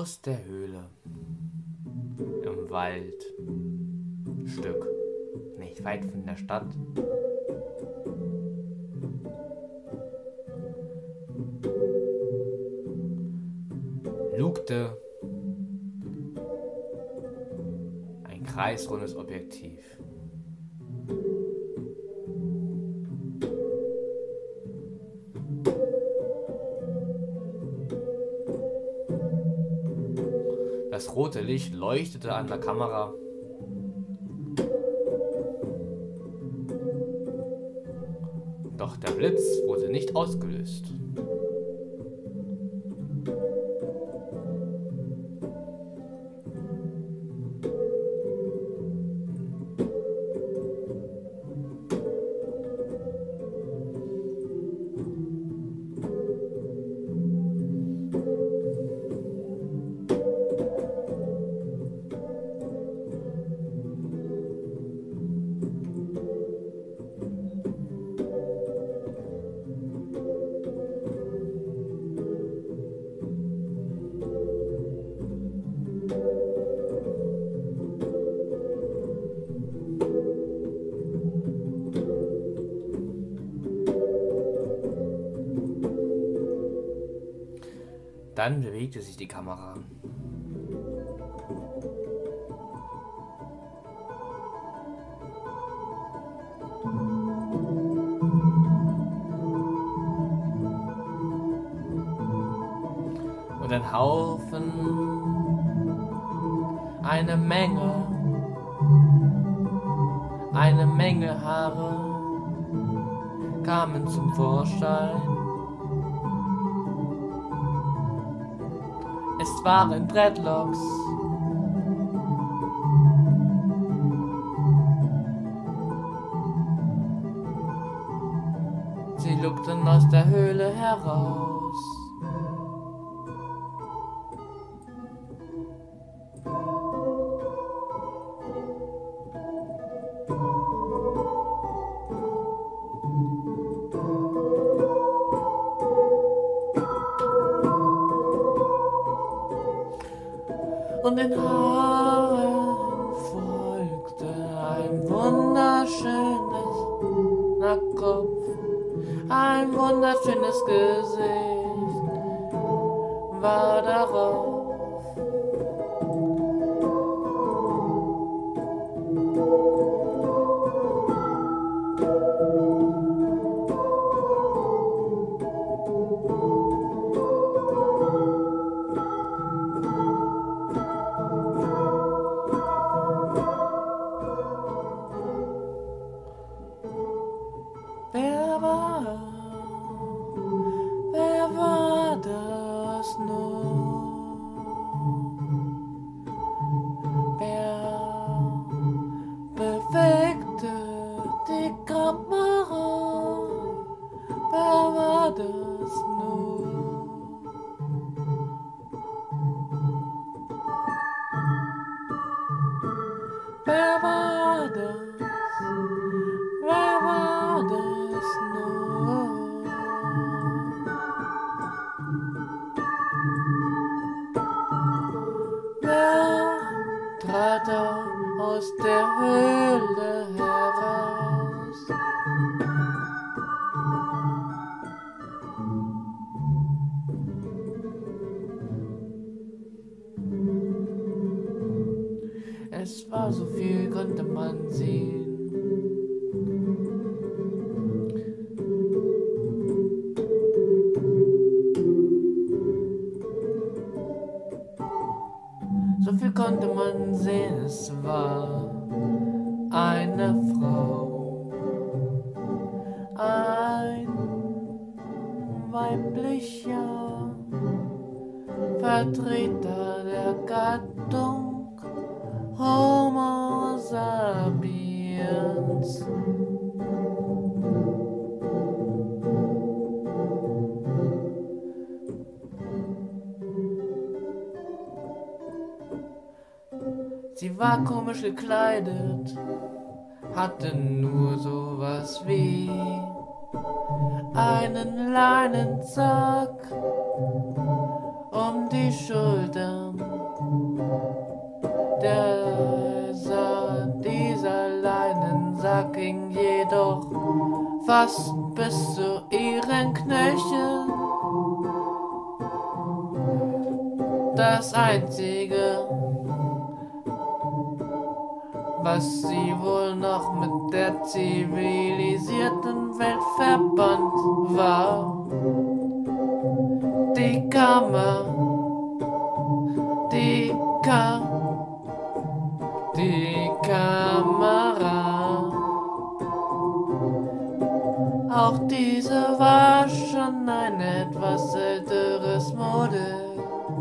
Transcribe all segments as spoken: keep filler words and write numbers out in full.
Aus der Höhle. Im Wald. Stück. Nicht weit von der Stadt. Lugte ein kreisrundes Objektiv. Das rote Licht leuchtete an der Kamera. Doch der Blitz wurde nicht ausgelöst. Dann bewegte sich die Kamera. Und ein Haufen, eine Menge, eine Menge Haare kamen zum Vorschein. Es waren Dreadlocks. Sie lugten aus der Höhle heraus. Und den Haaren folgte ein wunderschönes Nackkopf, ein wunderschönes Gesicht war darauf. Wer war, wer war das nur? Wer bewegte die Kamera? Wer war das nur? Wer war das? Wer war das nur? Wer trat da aus der Höhle heraus? Es war so viel, konnte man sehen. So viel konnte man sehen, es war eine Frau, ein weiblicher Vertreter der Gattung Homo sapiens. Sie war komisch gekleidet, hatte nur sowas wie einen Leinensack um die Schultern Dieser, dieser Leinensack ging jedoch fast bis zu ihren Knöcheln. Das Einzige, was sie wohl noch mit der zivilisierten Welt verband, war die Kammer, die Ka, die Kamera. Auch diese war schon ein etwas älteres Modell,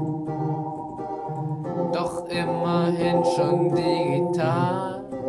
doch immerhin schon digital.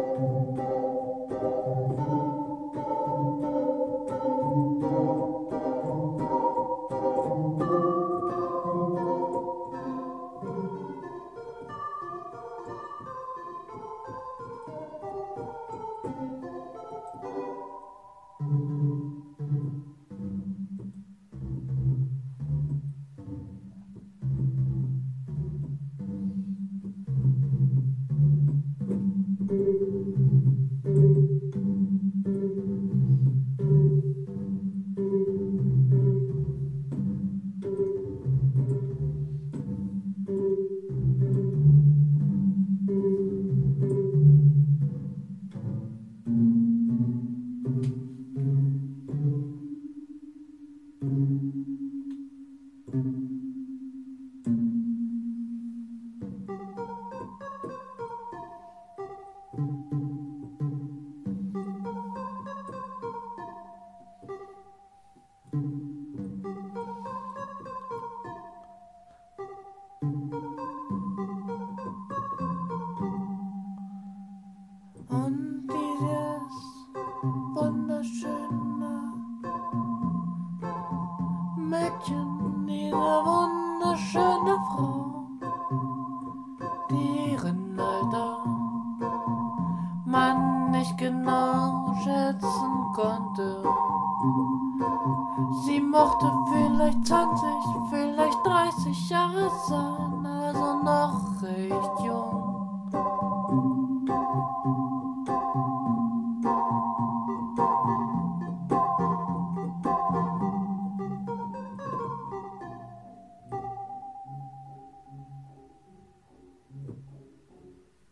Und dieses wunderschöne Mädchen, diese wunderschöne Frau, deren Alter man nicht genau schätzen konnte. Sie mochte vielleicht zwanzig